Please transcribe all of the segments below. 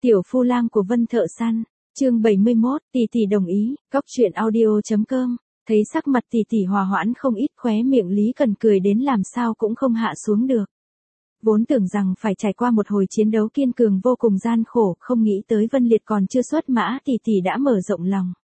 Tiểu phu lang của Vân Thợ Săn, chương 71, tỷ tỷ đồng ý, góc truyện audio.com, thấy sắc mặt tỷ tỷ hòa hoãn không ít, khóe miệng Lý Cần cười đến làm sao cũng không hạ xuống được. Vốn tưởng rằng phải trải qua một hồi chiến đấu kiên cường vô cùng gian khổ, không nghĩ tới Vân Liệt còn chưa xuất mã tỷ tỷ đã mở rộng lòng.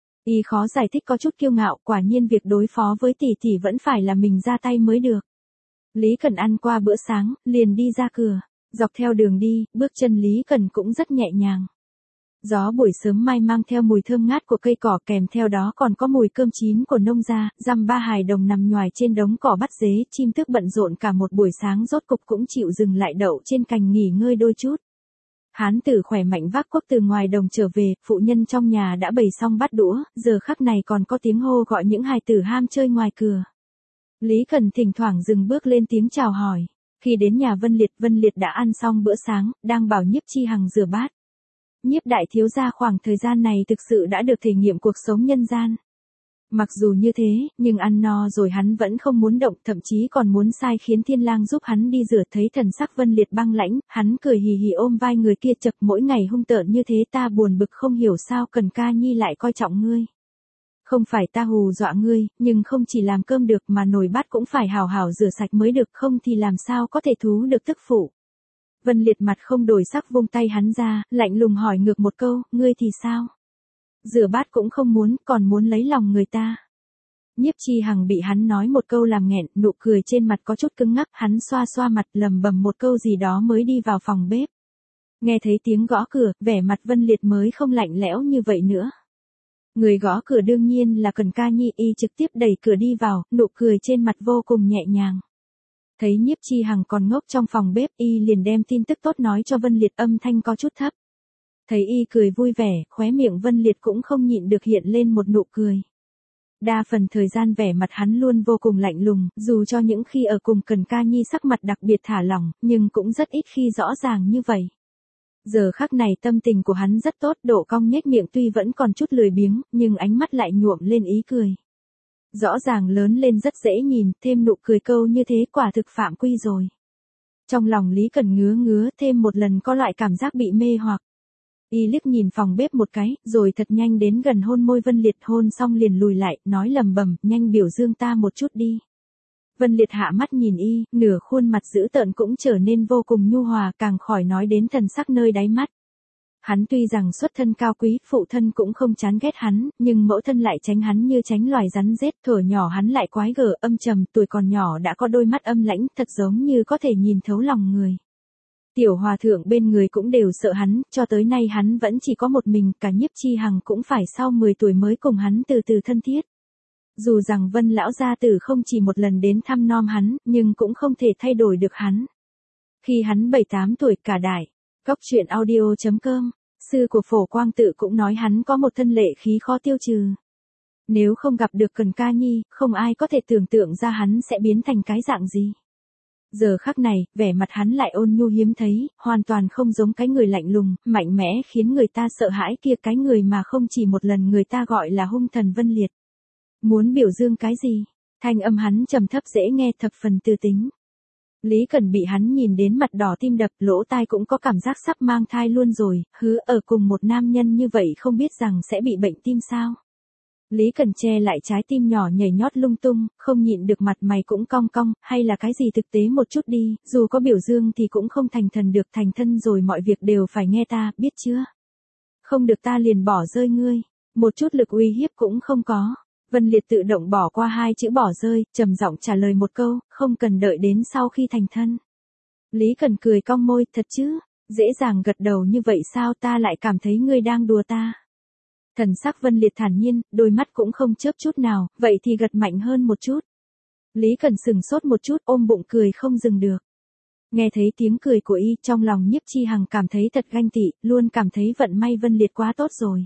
Y khó giải thích, có chút kiêu ngạo, quả nhiên việc đối phó với tỷ tỷ vẫn phải là mình ra tay mới được. Lý Cần ăn qua bữa sáng, liền đi ra cửa. Dọc theo đường đi, bước chân Lý Cần cũng rất nhẹ nhàng. Gió buổi sớm mai mang theo mùi thơm ngát của cây cỏ, kèm theo đó còn có mùi cơm chín của nông gia, dăm ba hài đồng nằm nhoài trên đống cỏ bắt dế, chim tước bận rộn cả một buổi sáng rốt cục cũng chịu dừng lại đậu trên cành nghỉ ngơi đôi chút. Hán tử khỏe mạnh vác cuốc từ ngoài đồng trở về, phụ nhân trong nhà đã bày xong bát đũa, giờ khắc này còn có tiếng hô gọi những hài tử ham chơi ngoài cửa. Lý Cần thỉnh thoảng dừng bước lên tiếng chào hỏi. Khi đến nhà Vân Liệt đã ăn xong bữa sáng, đang bảo Nhiếp Chi Hằng rửa bát. Nhiếp đại thiếu gia khoảng thời gian này thực sự đã được thể nghiệm cuộc sống nhân gian. Mặc dù như thế, nhưng ăn no rồi hắn vẫn không muốn động, thậm chí còn muốn sai khiến Thiên Lang giúp hắn đi rửa. Thấy thần sắc Vân Liệt băng lãnh, hắn cười hì hì ôm vai người kia, chậc, mỗi ngày hung tợn như thế ta buồn bực không hiểu sao Cần ca nhi lại coi trọng ngươi. Không phải ta hù dọa ngươi, nhưng không chỉ làm cơm được mà nồi bát cũng phải hào hào rửa sạch mới được, không thì làm sao có thể thú được tức phụ. Vân Liệt mặt không đổi sắc vung tay hắn ra, lạnh lùng hỏi ngược một câu, ngươi thì sao? Rửa bát cũng không muốn, còn muốn lấy lòng người ta. Nhiếp Chi Hằng bị hắn nói một câu làm nghẹn, nụ cười trên mặt có chút cứng ngắc, hắn xoa xoa mặt lầm bầm một câu gì đó mới đi vào phòng bếp. Nghe thấy tiếng gõ cửa, vẻ mặt Vân Liệt mới không lạnh lẽo như vậy nữa. Người gõ cửa đương nhiên là Cần ca nhi, y trực tiếp đẩy cửa đi vào, nụ cười trên mặt vô cùng nhẹ nhàng. Thấy Nhiếp Chi Hằng còn ngốc trong phòng bếp, y liền đem tin tức tốt nói cho Vân Liệt, âm thanh có chút thấp. Thấy y cười vui vẻ, khóe miệng Vân Liệt cũng không nhịn được hiện lên một nụ cười. Đa phần thời gian vẻ mặt hắn luôn vô cùng lạnh lùng, dù cho những khi ở cùng Cần ca nhi sắc mặt đặc biệt thả lỏng, nhưng cũng rất ít khi rõ ràng như vậy. Giờ khắc này tâm tình của hắn rất tốt, độ cong nhếch miệng tuy vẫn còn chút lười biếng, nhưng ánh mắt lại nhuộm lên ý cười. Rõ ràng lớn lên rất dễ nhìn, thêm nụ cười câu như thế quả thực phạm quy rồi. Trong lòng Lý Cần ngứa thêm một lần có loại cảm giác bị mê hoặc. Y liếc nhìn phòng bếp một cái, rồi thật nhanh đến gần hôn môi Vân Liệt, hôn xong liền lùi lại, nói lầm bầm, nhanh biểu dương ta một chút đi. Vân Liệt hạ mắt nhìn y, nửa khuôn mặt dữ tợn cũng trở nên vô cùng nhu hòa, càng khỏi nói đến thần sắc nơi đáy mắt. Hắn tuy rằng xuất thân cao quý, phụ thân cũng không chán ghét hắn, nhưng mẫu thân lại tránh hắn như tránh loài rắn rết, thuở nhỏ hắn lại quái gở âm trầm, tuổi còn nhỏ đã có đôi mắt âm lãnh, thật giống như có thể nhìn thấu lòng người. Tiểu hòa thượng bên người cũng đều sợ hắn, cho tới nay hắn vẫn chỉ có một mình, cả Nhiếp Chi Hằng cũng phải sau 10 tuổi mới cùng hắn từ từ thân thiết. Dù rằng Vân lão gia tử không chỉ một lần đến thăm nom hắn, nhưng cũng không thể thay đổi được hắn. Khi hắn 7-8 tuổi, cả đại, góc truyện audio.com, sư của Phổ Quang Tự cũng nói hắn có một thân lệ khí khó tiêu trừ. Nếu không gặp được Cần ca nhi, không ai có thể tưởng tượng ra hắn sẽ biến thành cái dạng gì. Giờ khắc này, vẻ mặt hắn lại ôn nhu hiếm thấy, hoàn toàn không giống cái người lạnh lùng, mạnh mẽ khiến người ta sợ hãi kia, cái người mà không chỉ một lần người ta gọi là hung thần Vân Liệt. Muốn biểu dương cái gì? Thanh âm hắn trầm thấp dễ nghe, thập phần tư tính. Lý Cần bị hắn nhìn đến mặt đỏ tim đập, lỗ tai cũng có cảm giác sắp mang thai luôn rồi, hứa ở cùng một nam nhân như vậy không biết rằng sẽ bị bệnh tim sao? Lý Cần che lại trái tim nhỏ nhảy nhót lung tung, không nhịn được mặt mày cũng cong cong, hay là cái gì thực tế một chút đi, dù có biểu dương thì cũng không thành thần được, thành thân rồi mọi việc đều phải nghe ta, biết chưa? Không được ta liền bỏ rơi ngươi, một chút lực uy hiếp cũng không có. Vân Liệt tự động bỏ qua hai chữ bỏ rơi, trầm giọng trả lời một câu, không cần đợi đến sau khi thành thân. Lý Cần cười cong môi, thật chứ, dễ dàng gật đầu như vậy sao, ta lại cảm thấy ngươi đang đùa ta. Thần sắc Vân Liệt thản nhiên, đôi mắt cũng không chớp chút nào, vậy thì gật mạnh hơn một chút. Lý Cần sừng sốt một chút, ôm bụng cười không dừng được. Nghe thấy tiếng cười của y, trong lòng Nhiếp Chi Hằng cảm thấy thật ganh tị, luôn cảm thấy vận may Vân Liệt quá tốt rồi.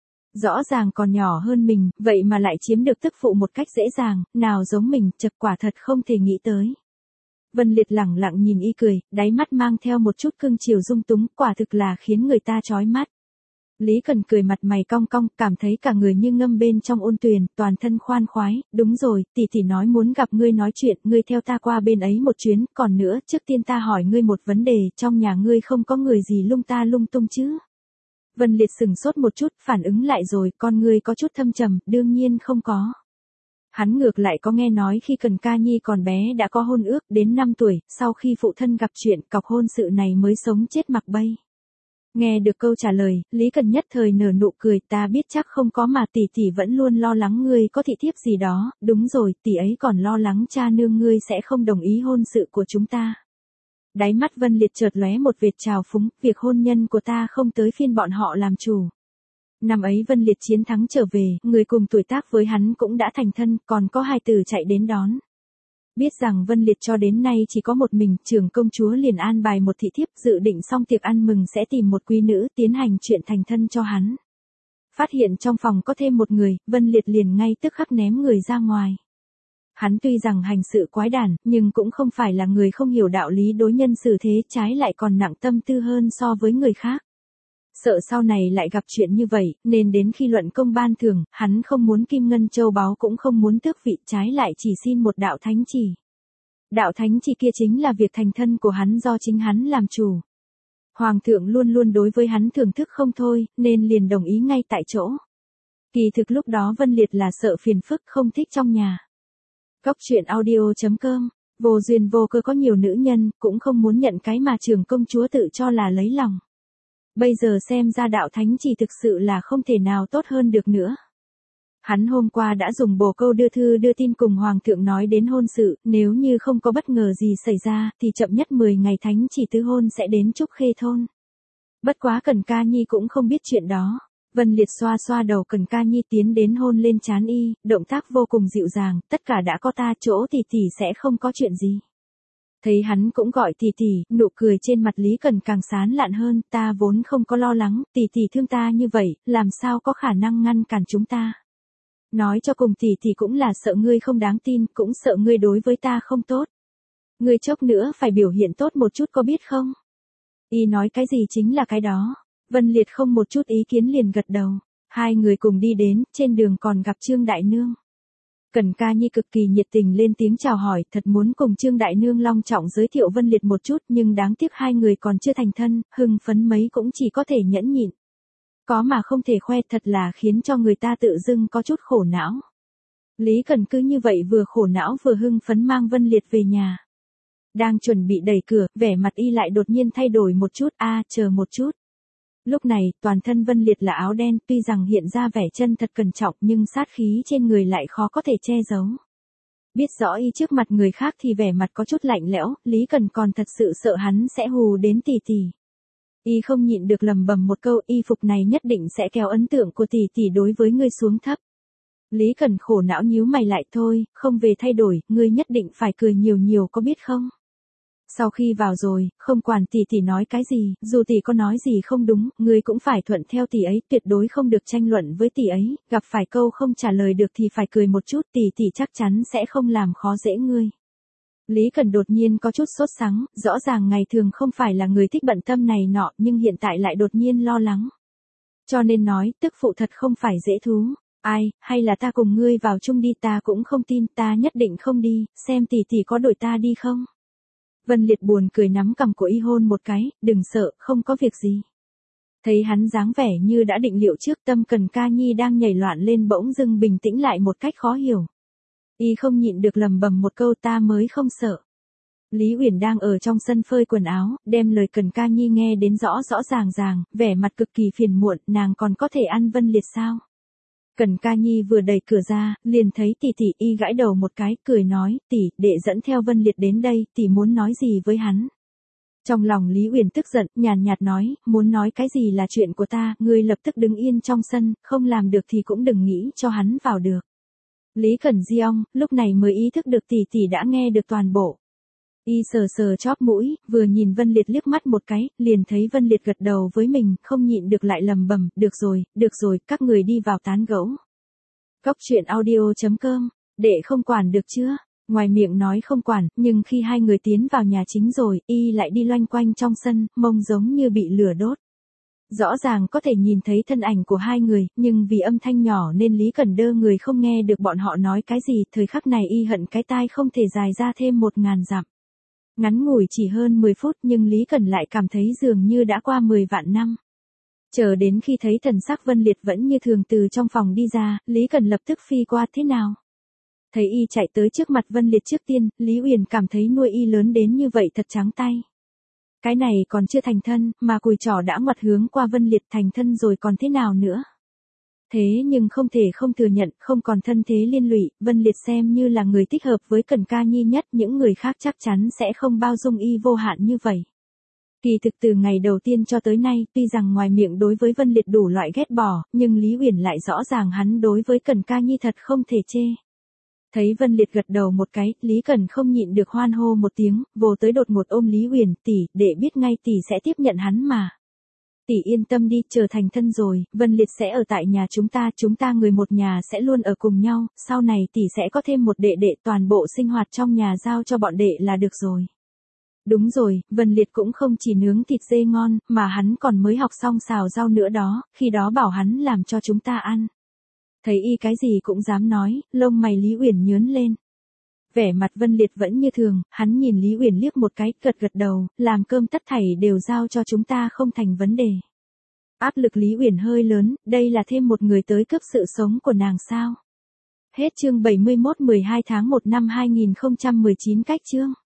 Rõ ràng còn nhỏ hơn mình, vậy mà lại chiếm được tức phụ một cách dễ dàng, nào giống mình, chật quả thật không thể nghĩ tới. Vân Liệt lẳng lặng nhìn y cười, đáy mắt mang theo một chút cưng chiều dung túng, quả thực là khiến người ta chói mắt. Lý Cần cười mặt mày cong cong, cảm thấy cả người như ngâm bên trong ôn tuyền, toàn thân khoan khoái, đúng rồi, tỷ tỷ nói muốn gặp ngươi nói chuyện, ngươi theo ta qua bên ấy một chuyến, còn nữa, trước tiên ta hỏi ngươi một vấn đề, trong nhà ngươi không có người gì lung tung chứ? Vân Liệt sừng sốt một chút, phản ứng lại rồi, con ngươi có chút thâm trầm, đương nhiên không có. Hắn ngược lại có nghe nói khi Cần Ca Nhi còn bé đã có hôn ước, đến 5 tuổi, sau khi phụ thân gặp chuyện, cọc hôn sự này mới sống chết mặc bay. Nghe được câu trả lời, Lý Cần nhất thời nở nụ cười, ta biết chắc không có mà tỷ tỷ vẫn luôn lo lắng ngươi có thị thiếp gì đó, đúng rồi, tỷ ấy còn lo lắng cha nương ngươi sẽ không đồng ý hôn sự của chúng ta. Đáy mắt Vân Liệt chợt lóe một vệt trào phúng, việc hôn nhân của ta không tới phiên bọn họ làm chủ. Năm ấy Vân Liệt chiến thắng trở về, người cùng tuổi tác với hắn cũng đã thành thân, còn có hai tử chạy đến đón. Biết rằng Vân Liệt cho đến nay chỉ có một mình, trưởng công chúa liền an bài một thị thiếp, dự định xong tiệc ăn mừng sẽ tìm một quý nữ tiến hành chuyện thành thân cho hắn. Phát hiện trong phòng có thêm một người, Vân Liệt liền ngay tức khắc ném người ra ngoài. Hắn tuy rằng hành sự quái đản, nhưng cũng không phải là người không hiểu đạo lý đối nhân xử thế, trái lại còn nặng tâm tư hơn so với người khác. Sợ sau này lại gặp chuyện như vậy, nên đến khi luận công ban thưởng, hắn không muốn kim ngân châu báu cũng không muốn tước vị, trái lại chỉ xin một đạo thánh chỉ. Đạo thánh chỉ kia chính là việc thành thân của hắn do chính hắn làm chủ. Hoàng thượng luôn luôn đối với hắn thưởng thức không thôi, nên liền đồng ý ngay tại chỗ. Kỳ thực lúc đó Vân Liệt là sợ phiền phức không thích trong nhà. Góc truyện audio.com, vô duyên vô cớ có nhiều nữ nhân, cũng không muốn nhận cái mà trưởng công chúa tự cho là lấy lòng. Bây giờ xem ra đạo thánh chỉ thực sự là không thể nào tốt hơn được nữa. Hắn hôm qua đã dùng bồ câu đưa thư đưa tin cùng Hoàng thượng nói đến hôn sự, nếu như không có bất ngờ gì xảy ra, thì chậm nhất 10 ngày thánh chỉ tứ hôn sẽ đến Trúc Khê thôn. Bất quá Cần Ca Nhi cũng không biết chuyện đó. Vân Liệt xoa xoa đầu Cần Ca Nhi tiến đến hôn lên trán y, động tác vô cùng dịu dàng, tất cả đã có ta chỗ tỷ tỷ sẽ không có chuyện gì. Thấy hắn cũng gọi tỷ tỷ, nụ cười trên mặt Lý Cần càng sán lạn hơn, ta vốn không có lo lắng, tỷ tỷ thương ta như vậy, làm sao có khả năng ngăn cản chúng ta. Nói cho cùng tỷ tỷ cũng là sợ ngươi không đáng tin, cũng sợ ngươi đối với ta không tốt. Ngươi chốc nữa phải biểu hiện tốt một chút có biết không? Y nói cái gì chính là cái đó. Vân Liệt không một chút ý kiến liền gật đầu. Hai người cùng đi đến, trên đường còn gặp Trương Đại Nương. Cần Ca Nhi cực kỳ nhiệt tình lên tiếng chào hỏi, thật muốn cùng Trương Đại Nương long trọng giới thiệu Vân Liệt một chút, nhưng đáng tiếc hai người còn chưa thành thân, hưng phấn mấy cũng chỉ có thể nhẫn nhịn. Có mà không thể khoe, thật là khiến cho người ta tự dưng có chút khổ não. Lý Cần cứ như vậy vừa khổ não vừa hưng phấn mang Vân Liệt về nhà. Đang chuẩn bị đẩy cửa, vẻ mặt y lại đột nhiên thay đổi một chút, chờ một chút. Lúc này, toàn thân Vân Liệt là áo đen, tuy rằng hiện ra vẻ chân thật cẩn trọng nhưng sát khí trên người lại khó có thể che giấu. Biết rõ y trước mặt người khác thì vẻ mặt có chút lạnh lẽo, Lý Cần còn thật sự sợ hắn sẽ hù đến tỷ tỷ. Y không nhịn được lầm bầm một câu, y phục này nhất định sẽ kéo ấn tượng của tỷ tỷ đối với ngươi xuống thấp. Lý Cần khổ não nhíu mày lại, thôi, không về thay đổi, ngươi nhất định phải cười nhiều nhiều có biết không? Sau khi vào rồi, không quản tỷ tỷ nói cái gì, dù tỷ có nói gì không đúng, ngươi cũng phải thuận theo tỷ ấy, tuyệt đối không được tranh luận với tỷ ấy, gặp phải câu không trả lời được thì phải cười một chút, tỷ tỷ chắc chắn sẽ không làm khó dễ ngươi. Lý Cần đột nhiên có chút sốt sắng, rõ ràng ngày thường không phải là người thích bận tâm này nọ, nhưng hiện tại lại đột nhiên lo lắng. Cho nên nói, tức phụ thật không phải dễ thú. Ai, hay là ta cùng ngươi vào chung đi, ta cũng không tin, ta nhất định không đi, xem tỷ tỷ có đổi ta đi không. Vân Liệt buồn cười nắm cằm của y hôn một cái, đừng sợ, không có việc gì. Thấy hắn dáng vẻ như đã định liệu trước, tâm Cần Ca Nhi đang nhảy loạn lên bỗng dưng bình tĩnh lại một cách khó hiểu. Y không nhịn được lầm bầm một câu, ta mới không sợ. Lý Uyển đang ở trong sân phơi quần áo, đem lời Cần Ca Nhi nghe đến rõ rõ ràng, vẻ mặt cực kỳ phiền muộn, nàng còn có thể ăn Vân Liệt sao? Cần Ca Nhi vừa đẩy cửa ra, liền thấy tỷ tỷ, y gãi đầu một cái, cười nói, tỷ, đệ dẫn theo Vân Liệt đến đây, tỷ muốn nói gì với hắn? Trong lòng Lý Uyển tức giận, nhàn nhạt nói, muốn nói cái gì là chuyện của ta, ngươi lập tức đứng yên trong sân, không làm được thì cũng đừng nghĩ cho hắn vào được. Lý Cần Diong, lúc này mới ý thức được tỷ tỷ đã nghe được toàn bộ. Y sờ sờ chóp mũi, vừa nhìn Vân Liệt liếc mắt một cái, liền thấy Vân Liệt gật đầu với mình, không nhịn được lại lầm bầm, được rồi, các người đi vào tán gẫu. Góc truyện audio.com, đệ không quản được chưa? Ngoài miệng nói không quản, nhưng khi hai người tiến vào nhà chính rồi, y lại đi loanh quanh trong sân, mông giống như bị lửa đốt. Rõ ràng có thể nhìn thấy thân ảnh của hai người, nhưng vì âm thanh nhỏ nên Lý Cẩn đơ người không nghe được bọn họ nói cái gì, thời khắc này y hận cái tai không thể dài ra thêm 1000 dặm. Ngắn ngủi chỉ hơn 10 phút nhưng Lý Cẩn lại cảm thấy dường như đã qua 10 vạn năm. Chờ đến khi thấy thần sắc Vân Liệt vẫn như thường từ trong phòng đi ra, Lý Cẩn lập tức phi qua thế nào. Thấy y chạy tới trước mặt Vân Liệt trước tiên, Lý Uyển cảm thấy nuôi y lớn đến như vậy thật trắng tay. Cái này còn chưa thành thân, mà cùi trỏ đã ngoặt hướng qua Vân Liệt thành thân rồi còn thế nào nữa. Thế nhưng không thể không thừa nhận, không còn thân thế liên lụy, Vân Liệt xem như là người thích hợp với Cẩn Ca Nhi nhất, những người khác chắc chắn sẽ không bao dung y vô hạn như vậy. Kỳ thực từ ngày đầu tiên cho tới nay, tuy rằng ngoài miệng đối với Vân Liệt đủ loại ghét bỏ, nhưng Lý Uyển lại rõ ràng hắn đối với Cẩn Ca Nhi thật không thể chê. Thấy Vân Liệt gật đầu một cái, Lý Cẩn không nhịn được hoan hô một tiếng, vồ tới đột ngột ôm Lý Uyển, tỷ, để biết ngay tỷ sẽ tiếp nhận hắn mà. Tỷ yên tâm đi, chờ thành thân rồi, Vân Liệt sẽ ở tại nhà chúng ta người một nhà sẽ luôn ở cùng nhau, sau này tỷ sẽ có thêm một đệ đệ, toàn bộ sinh hoạt trong nhà giao cho bọn đệ là được rồi. Đúng rồi, Vân Liệt cũng không chỉ nướng thịt dê ngon, mà hắn còn mới học xong xào rau nữa đó, khi đó bảo hắn làm cho chúng ta ăn. Thấy y cái gì cũng dám nói, lông mày Lý Uyển nhướng lên. Vẻ mặt Vân Liệt vẫn như thường, hắn nhìn Lý Uyển liếc một cái, gật đầu, làm cơm tất thảy đều giao cho chúng ta không thành vấn đề. Áp lực Lý Uyển hơi lớn, đây là thêm một người tới cướp sự sống của nàng sao? Hết chương 71 12 tháng 1 năm 2019 cách chương.